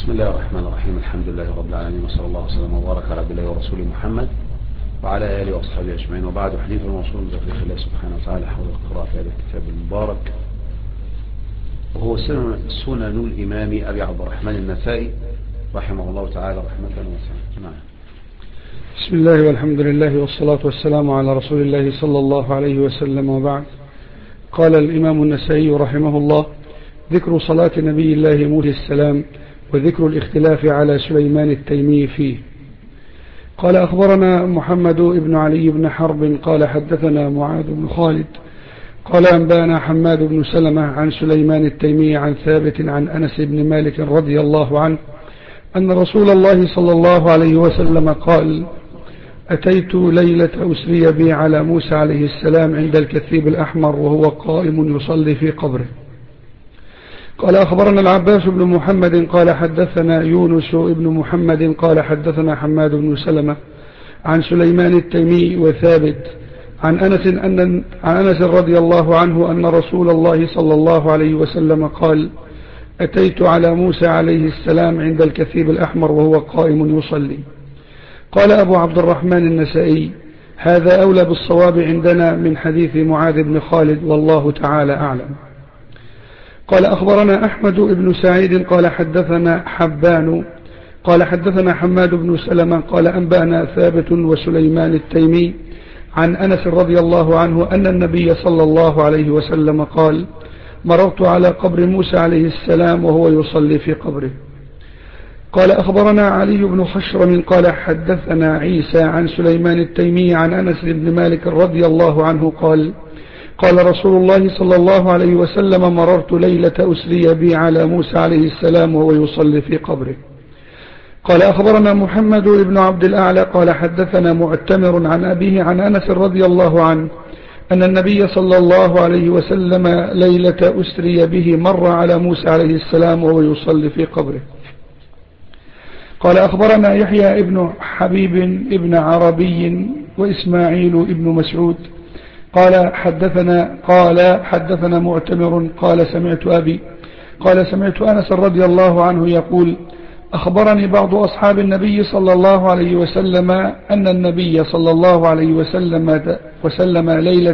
بسم الله الرحمن الرحيم. الحمد لله رب العالمين، وصلى الله وسلم وبارك على عبد الله ورسوله محمد وعلى آله وأصحابه أجمعين، وبعد. حديث الموصول بتوفيق الله سبحانه وتعالى حول القراءة في هذا الكتاب المبارك، وهو سنن الإمام أبي عبد الرحمن النسائي رحمه الله تعالى رحمة واسعة. بسم الله والحمد لله والصلاة والسلام على رسول الله صلى الله عليه وسلم، وبعد. قال الإمام النسائي رحمه الله: ذكر صلاة نبي الله موسى السلام وذكر الاختلاف على سليمان التيمي فيه. قال: أخبرنا محمد بن علي بن حرب قال حدثنا معاذ بن خالد قال أنبانا حماد بن سلمة عن سليمان التيمي عن ثابت عن أنس بن مالك رضي الله عنه أن رسول الله صلى الله عليه وسلم قال: أتيت ليلة أسري بي على موسى عليه السلام عند الكثيب الأحمر وهو قائم يصلي في قبره. قال: أخبرنا العباس بن محمد قال حدثنا يونس بن محمد قال حدثنا حماد بن سلمة عن سليمان التيمي وثابت عن أنس رضي الله عنه أن رسول الله صلى الله عليه وسلم قال: أتيت على موسى عليه السلام عند الكثيب الأحمر وهو قائم يصلي. قال أبو عبد الرحمن النسائي: هذا أولى بالصواب عندنا من حديث معاذ بن خالد، والله تعالى أعلم. قال: أخبرنا أحمد بن سعيد قال حدثنا حبان قال حدثنا حماد بن سلمة قال أنبأنا ثابت وسليمان التيمي عن أنس رضي الله عنه أن النبي صلى الله عليه وسلم قال: مررت على قبر موسى عليه السلام وهو يصلي في قبره. قال: أخبرنا علي بن خشرم قال حدثنا عيسى عن سليمان التيمي عن أنس بن مالك رضي الله عنه قال: قال رسول الله صلى الله عليه وسلم: مررت ليلة أسري بي على موسى عليه السلام وهو يصلي في قبره. قال: أخبرنا محمد بن عبد الأعلى قال حدثنا معتمر عن أبيه عن أنس رضي الله عنه أن النبي صلى الله عليه وسلم ليلة أسري به مر على موسى عليه السلام وهو يصلي في قبره. قال: أخبرنا يحيى ابن حبيب ابن عربي وإسماعيل ابن مسعود قال حدثنا معتمر قال سمعت أنس رضي الله عنه يقول: أخبرني بعض أصحاب النبي صلى الله عليه وسلم أن النبي صلى الله عليه وسلم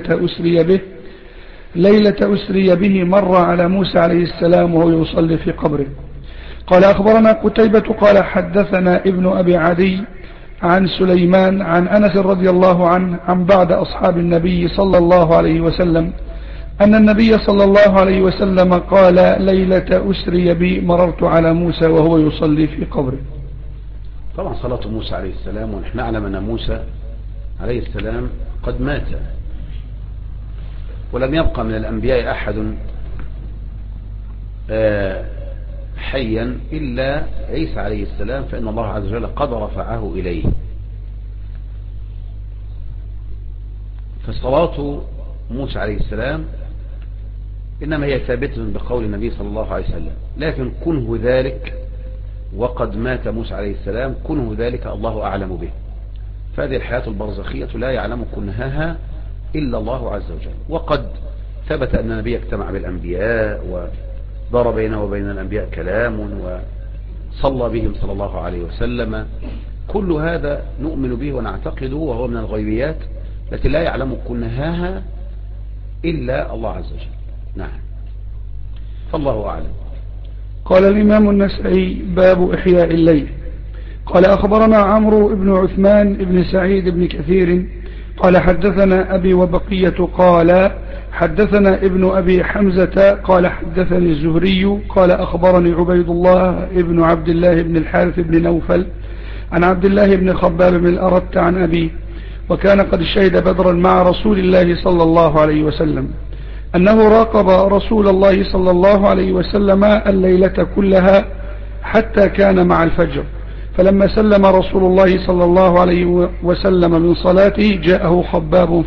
ليلة أسري به مر على موسى عليه السلام وهو يصلي في قبره. قال: أخبرنا قتيبة قال حدثنا ابن أبي عدي عن سليمان عن أنس رضي الله عنه عن بعض أصحاب النبي صلى الله عليه وسلم أن النبي صلى الله عليه وسلم قال: ليلة أسري بي مررت على موسى وهو يصلي في قبره. طبعا صلاة موسى عليه السلام، ونحن نعلم أن موسى عليه السلام قد مات، ولم يبقى من الأنبياء أحد حيا إلا عيسى عليه السلام، فإن الله عز وجل قد رفعه إليه. فصلاة موسى عليه السلام إنما هي ثابتة بقول النبي صلى الله عليه وسلم، لكن كنه ذلك وقد مات موسى عليه السلام كنه ذلك الله أعلم به. فهذه الحياة البرزخية لا يعلم كنهها إلا الله عز وجل. وقد ثبت أن النبي اجتمع بالأنبياء ودار بينه وبين الأنبياء كلام وصلى بهم صلى الله عليه وسلم. كل هذا نؤمن به ونعتقده، وهو من الغيبيات التي لا يعلم كنهاها إلا الله عز وجل. نعم، فالله أعلم. قال الإمام النسائي: باب إحياء الليل. قال: أخبرنا عمرو بن عثمان بن سعيد بن كثير قال حدثنا أبي وبقية قال حدثنا ابن أبي حمزة قال حدثني الزهري قال أخبرني عبيد الله ابن عبد الله بن الحارث بن نوفل عن عبد الله بن خباب بن الأرت عن أبيه، وكان قد شهد بدرا مع رسول الله صلى الله عليه وسلم، أنه راقب رسول الله صلى الله عليه وسلم الليلة كلها حتى كان مع الفجر، فلما سلم رسول الله صلى الله عليه وسلم من صلاته جاءه خباب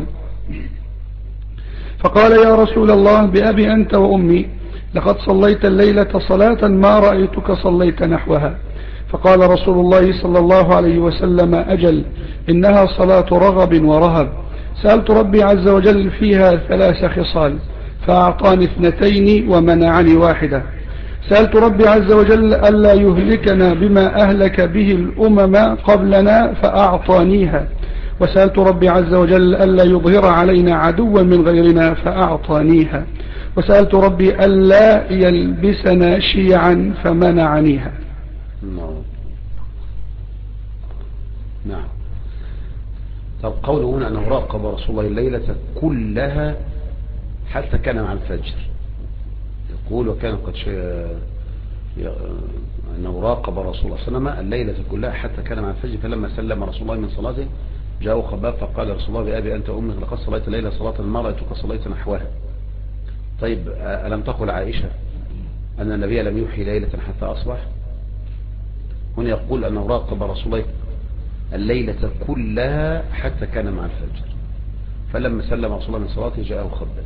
فقال: يا رسول الله، بأبي أنت وأمي، لقد صليت الليلة صلاة ما رأيتك صليت نحوها. فقال رسول الله صلى الله عليه وسلم: أجل، إنها صلاة رغب ورهب، سألت ربي عز وجل فيها 3 خصال، فأعطاني 2 ومنعني 1. سألت ربي عز وجل ألا يهلكنا بما أهلك به الأمم قبلنا فأعطانيها، وسألت ربي عز وجل ألا يظهر علينا عدوا من غيرنا فأعطانيها، وسألت ربي ألا يلبسنا شيعا فمنعنيها. نعم. طب قوله هنا أنه راقب رسول الله الليلة كلها حتى كان مع الفجر، يقول وكان قد أنه راقب رسول الله صلى الله عليه وسلم الليلة كلها حتى كان مع الفجر، فلما سلم رسول الله من صلاته جاءه خباب فقال رسول الله بأبي أنت أمي لقد صليت الليلة صلاة المرأة قد صليت نحوها. طيب ألم تقل عائشة أن النبي لم يوحي ليلة حتى أصبح؟ هنا يقول أنه راقب رسول الله الليلة كلها حتى كان مع الفجر، فلما سلم رسول الله من صلاته جاءه خباب.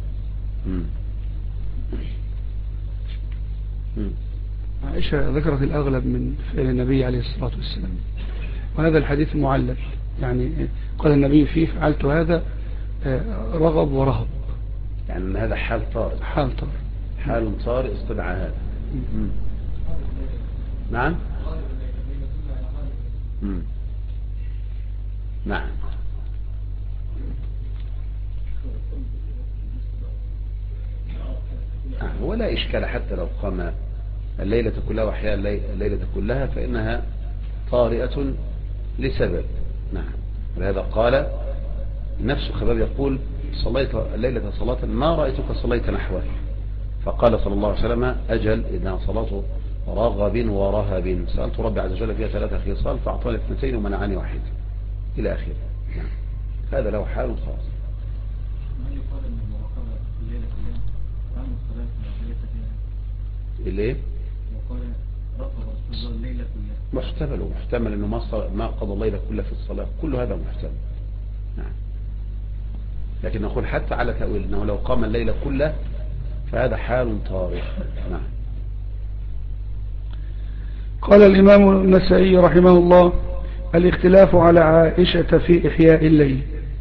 عائشة ذكرت الأغلب من فعل النبي عليه الصلاة والسلام، وهذا الحديث معلل، يعني قال النبي فيه فعلت هذا رغب ورهب، يعني أن هذا حال طارئ، حال طارئ استدعى هذا. نعم. نعم. ولا إشكال حتى لو قام الليلة كلها وأحياء الليلة كلها فإنها طارئة لسبب. نعم. ولهذا قال نفس خباب يقول صليت الليلة صلاة ما رأيتك صليت نحوه، فقال صلى الله عليه وسلم أجل إذا صلاة رغب ورهب سألت ربي عز وجل فيها 3 خصال فأعطاني 2 ومنعني 1 إلى آخره. نعم. هذا له حال خاص. الليل محتمل انه ما قضى الليل كله في الصلاة، كل هذا محتمل. نعم. لكن نقول حتى على تأويل انه لو قام الليل كله فهذا حال طارئ. نعم. قال الإمام النسائي رحمه الله: الاختلاف على عائشة في إحياء الليل.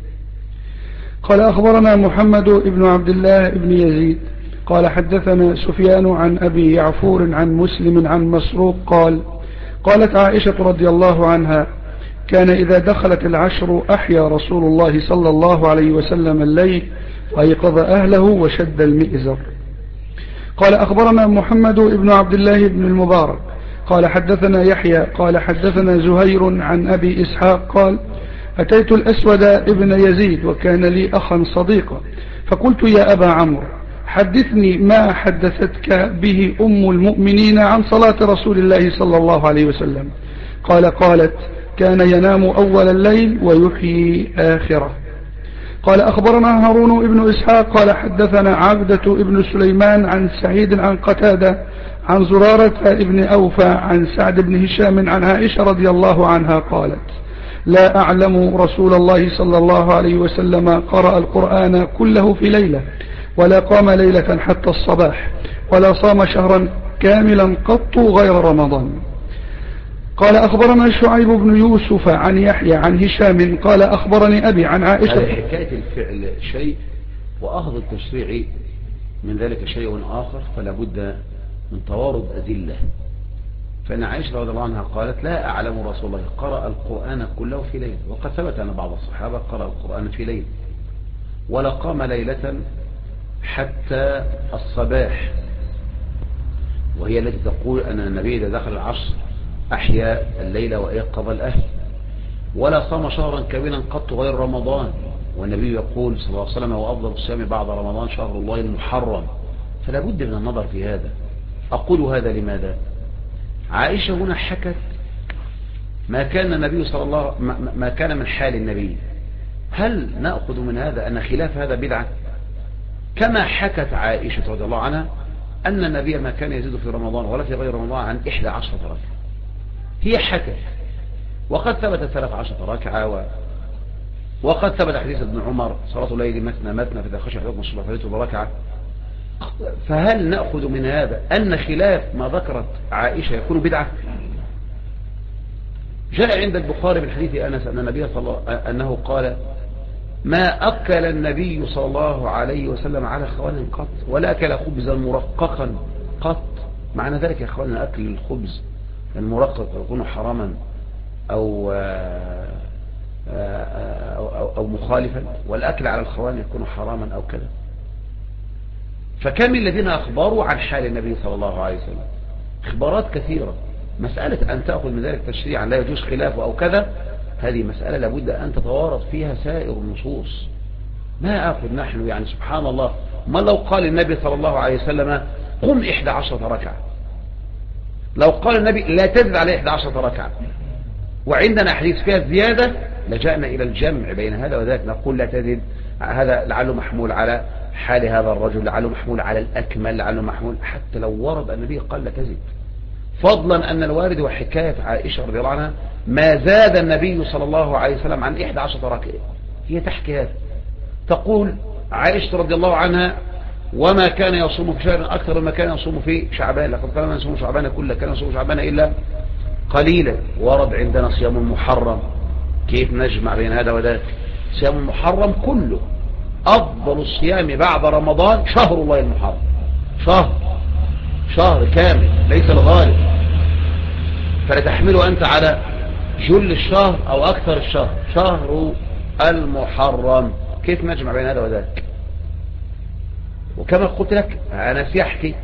قال أخبرنا محمد بن عبد الله بن يزيد قال حدثنا سفيان عن أبي يعفور عن مسلم عن مسروق قالت عائشة رضي الله عنها: كان إذا دخلت العشر أحيا رسول الله صلى الله عليه وسلم الليل وأيقظ أهله وشد المئزر. قال أخبرنا محمد بن عبد الله بن المبارك قال حدثنا يحيى قال حدثنا زهير عن أبي إسحاق قال: أتيت الأسود ابن يزيد وكان لي أخا صديقا فقلت: يا أبا عمرو حدثني ما حدثتك به أم المؤمنين عن صلاة رسول الله صلى الله عليه وسلم. قالت: كان ينام أول الليل ويحيي آخره. قال أخبرنا هارون ابن إسحاق قال حدثنا عبدة ابن سليمان عن سعيد عن قتادة عن زرارة ابن أوفى عن سعد بن هشام عن عائشة رضي الله عنها قالت: لا أعلم رسول الله صلى الله عليه وسلم قرأ القرآن كله في ليلة ولا قام ليلة حتى الصباح ولا صام شهرا كاملا قط غير رمضان. قال أخبرنا شعيب بن يوسف عن يحيى عن هشام قال أخبرني أبي عن عائشة. حكاية الفعل شيء وأخذ التشريع من ذلك شيء آخر، فلا بد من توارد أدلة. فإن عائشة رضي الله عنها قالت: لا أعلم رسول الله قرأ القرآن كله في ليلة، وقد ثبت أن بعض الصحابة قرأ القرآن في ليلة ولا قام ليلة حتى الصباح، وهي التي تقول أن النبي إذا دخل العصر أحيا الليل وأيقظ الأهل، ولا صام شهرا كاملا قط غير رمضان، والنبي يقول صلى الله عليه وسلم: وأفضل الصيام بعد رمضان شهر الله المحرم. فلا بد من النظر في هذا. أقول هذا لماذا؟ عائشة هنا حكت ما كان النبي صلى الله ما كان من حال النبي. هل نأخذ من هذا أن خلاف هذا بدعة؟ كما حكت عائشة رضي الله عنها أن النبي ما كان يزيد في رمضان ولا في غير رمضان عن 11 ركعة. هي حكت، وقد ثبت 13 ركعة، وقد ثبت حديث ابن عمر: صلاة الليل مثنى مثنى فإذا خشي أحدكم الصبح فليوتر بركعة. فهل نأخذ من هذا أن خلاف ما ذكرت عائشة يكون بدعة؟ جاء عند البخاري من حديث أنس أن النبي أنه قال: ما أكل النبي صلى الله عليه وسلم على خوان قط، ولا أكل خبزا مرققا قط، معنى ذلك يا اخواننا أكل الخبز المرقق يكون حراما أو مخالفا، والأكل على الخوان يكون حراما أو كذا. فكم الذين أخبروا عن حال النبي صلى الله عليه وسلم إخبارات كثيرة. مسألة أن تأخذ من ذلك تشريعا لا يجوز خلافه أو كذا، هذه مسألة لابد أن تتوارد فيها سائر النصوص. ما أخذ نحن يعني سبحان الله، ما لو قال النبي صلى الله عليه وسلم قم 11 ركعة، لو قال النبي لا تزد على 11 ركعة وعندنا حديث فيها الزيادة لجأنا إلى الجمع بين هذا وذاك، نقول لا تزد، هذا لعله محمول على حال هذا الرجل، لعله محمول على الأكمل، لعله محمول حتى لو ورد النبي قال لا تزد، فضلا أن الوارد وحكاية عائشة رضي الله عنها ما زاد النبي صلى الله عليه وسلم عن 11 ركعة. هي تحكي هذا، تقول عائشة رضي الله عنها وما كان يصوم في شهر أكثر مما كان يصوم في شعبان، لقد كان من يصوم شعبان كله كان يصوم شعبان إلا قليلا. ورد عندنا صيام المحرم، كيف نجمع بين هذا وذاك؟ صيام المحرم كله أفضل الصيام بعد رمضان شهر الله المحرم، شهر كامل ليس الغالب، فلا تحمله أنت على جل الشهر أو أكثر الشهر، شهر المحرم. كيف نجمع بين هذا وذاك؟ وكما قلت لك أنس يحكي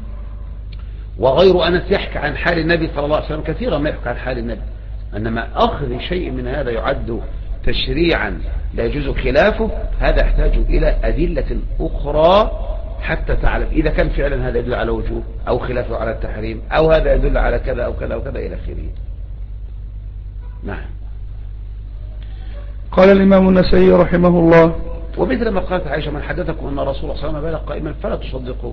وغير أنس يحكي عن حال النبي صلى الله عليه وسلم كثيرا ما يحكي عن حال النبي، أنما أخذ شيء من هذا يعد تشريعا لا يجوز خلافه، هذا يحتاج إلى أدلة أخرى حتى تعلم إذا كان فعلا هذا يدل على وجوب أو خلافه على التحريم أو هذا يدل على كذا أو كذا أو كذا إلى آخره. نعم. قال الإمام النسائي رحمه الله: ومثل ما قالت عائشة من حدثكم أن رسول الله صلى الله عليه وسلم بال قائما فلا تصدقوه،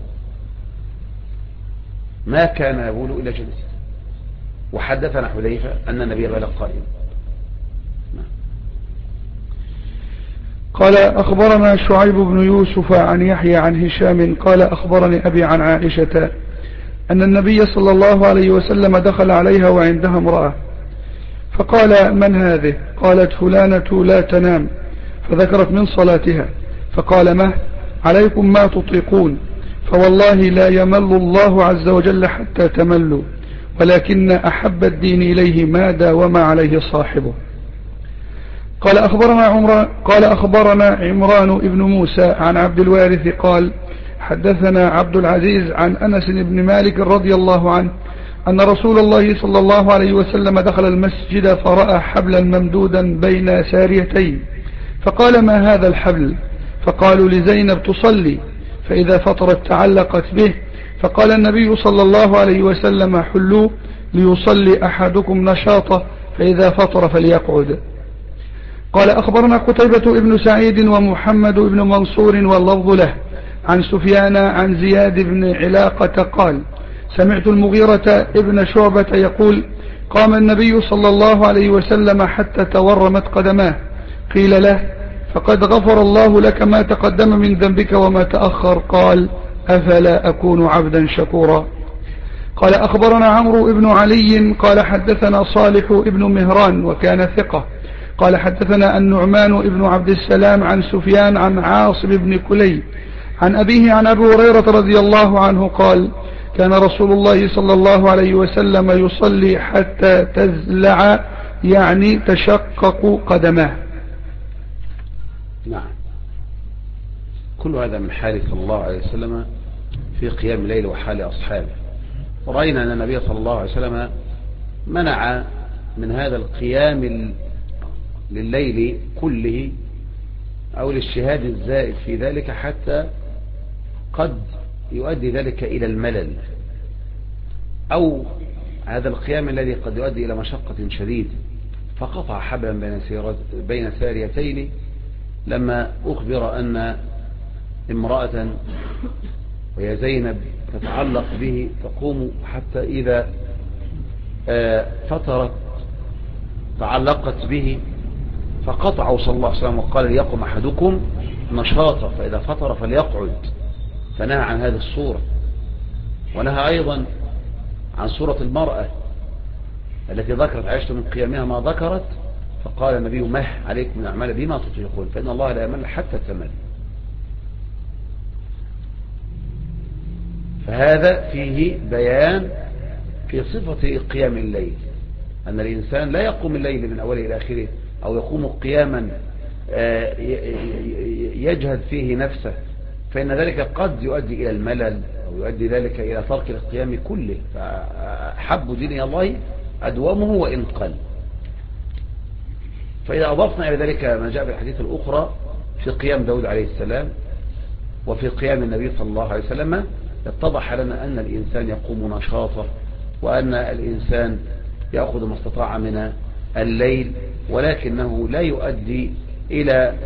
ما كان يقول إلا جلسة. وحدثنا حذيفة أن النبي بال قائما. قال: أخبرنا شعيب بن يوسف عن يحيى عن هشام قال: أخبرني أبي عن عائشة أن النبي صلى الله عليه وسلم دخل عليها وعندها امرأة، فقال: من هذه؟ قالت: فلانة لا تنام، فذكرت من صلاتها، فقال: ما عليكم ما تطيقون، فوالله لا يمل الله عز وجل حتى تملوا، ولكن أحب الدين إليه ما داوم عليه صاحبه. قال أخبرنا عمران بن موسى عن عبد الوارث قال: حدثنا عبد العزيز عن أنس بن مالك رضي الله عنه أن رسول الله صلى الله عليه وسلم دخل المسجد فرأى حبلا ممدودا بين ساريتين، فقال: ما هذا الحبل؟ فقالوا: لزينب تصلي، فإذا فطرت تعلقت به، فقال النبي صلى الله عليه وسلم: حلوه ليصلي أحدكم نشاطه، فإذا فطر فليقعد. قال: أخبرنا قتيبة ابن سعيد ومحمد بن منصور واللفظ له عن سفيان عن زياد بن علاقة قال: سمعت المغيرة ابن شعبة يقول: قام النبي صلى الله عليه وسلم حتى تورمت قدماه، قيل له: فقد غفر الله لك ما تقدم من ذنبك وما تأخر، قال: أفلا أكون عبدا شكورا. قال: أخبرنا عمرو بن علي قال: حدثنا صالح ابن مهران وكان ثقة قال: حدثنا النعمان ابن عبد السلام عن سفيان عن عاصم بن كلي عن أبيه عن أبي هريرة رضي الله عنه قال: كان رسول الله صلى الله عليه وسلم يصلي حتى تزلع، يعني تشقق قدماه. نعم. كل هذا من حال صلى الله عليه وسلم في قيام الليل وحال أصحابه. ورأينا أن النبي صلى الله عليه وسلم منع من هذا القيام لليل كله أو الاجتهاد الزائد في ذلك حتى قد يؤدي ذلك إلى الملل، أو هذا القيام الذي قد يؤدي إلى مشقة شديدة. فقطع حبلا بين ساريتين لما أخبر أن امرأة وهي زينب تتعلق به تقوم حتى إذا فترت تعلقت به، فقطعوا صلى الله عليه وسلم وقال: ليقم أحدكم نشاطا، فإذا فطر فليقعد. فنهى عن هذه الصورة، ونهى أيضا عن صورة المرأة التي ذكرت عائشة من قيامها ما ذكرت، فقال النبي: مه عليكم من الأعمال بما تطيقون، فإن الله لا يمل حتى تمل. فهذا فيه بيان في صفة قيام الليل، أن الإنسان لا يقوم الليل من أوله إلى آخره، أو يقوم قياما يجهد فيه نفسه، فإن ذلك قد يؤدي إلى الملل أو يؤدي ذلك إلى ترك القيام كله. فحب دين الله أدومه وإن قل. فإذا أضفنا إلى ذلك ما جاء في الحديث الأخرى في قيام داود عليه السلام وفي قيام النبي صلى الله عليه وسلم، اتضح لنا أن الإنسان يقوم نشاطه، وأن الإنسان يأخذ ما استطاع من الليل، ولكنه لا يؤدي إلى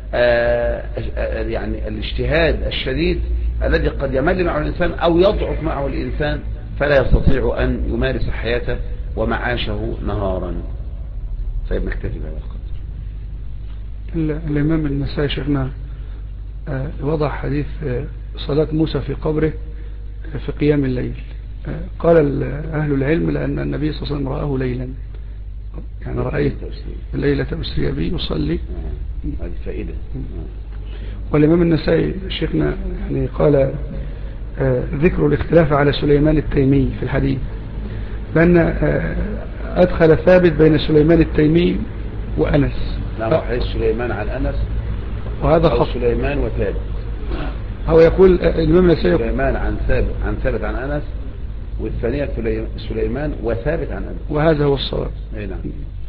يعني الاجتهاد الشديد الذي قد يمل معه الإنسان أو يضعف معه الإنسان، فلا يستطيع أن يمارس حياته ومعاشه نهارا. طيب نكتفي بهذا القدر. الإمام النسائي شيخنا وضع حديث صلاة موسى في قبره في قيام الليل. قال أهل العلم لأن النبي صلى الله عليه وسلم رآه ليلا، يعني رأيت ليلة أسري بي يصلي. هذه فائدة. والإمام النسائي شيخنا يعني قال ذكر الاختلاف على سليمان التيمي في الحديث، لأن أدخل ثابت بين سليمان التيمي وأنس. نعم، حديث سليمان عن أنس، وهذا خط سليمان وثابت. هو يقول الإمام النسائي سليمان عن ثابت عن أنس، والثانية سليمان وثابت عن أنس، وهذا هو الصواب. أي نعم.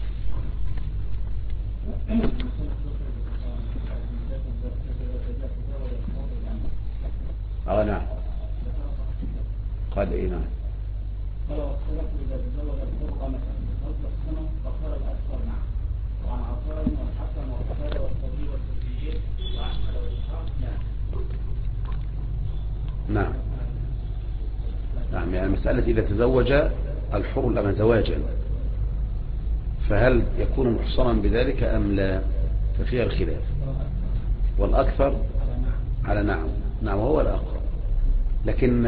نعم. قال إيه؟ نعم. نعم. نعم، يعني مسألة إذا تزوج الحر الأمة زواجا فهل يكون محصنا بذلك أم لا؟ ففيها الخلاف، والأكثر على نعم. نعم، هو الأقرب. لكن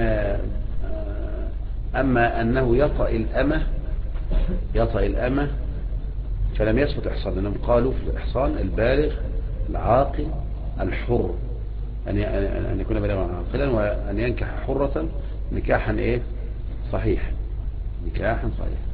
أما أنه يطأ الأمة فلم يثبت إحصان، لأنهم قالوا في الإحصان البالغ العاقل الحر، أن يكون بالغا عاقلا، وأن ينكح حرة نكاحا صحيح.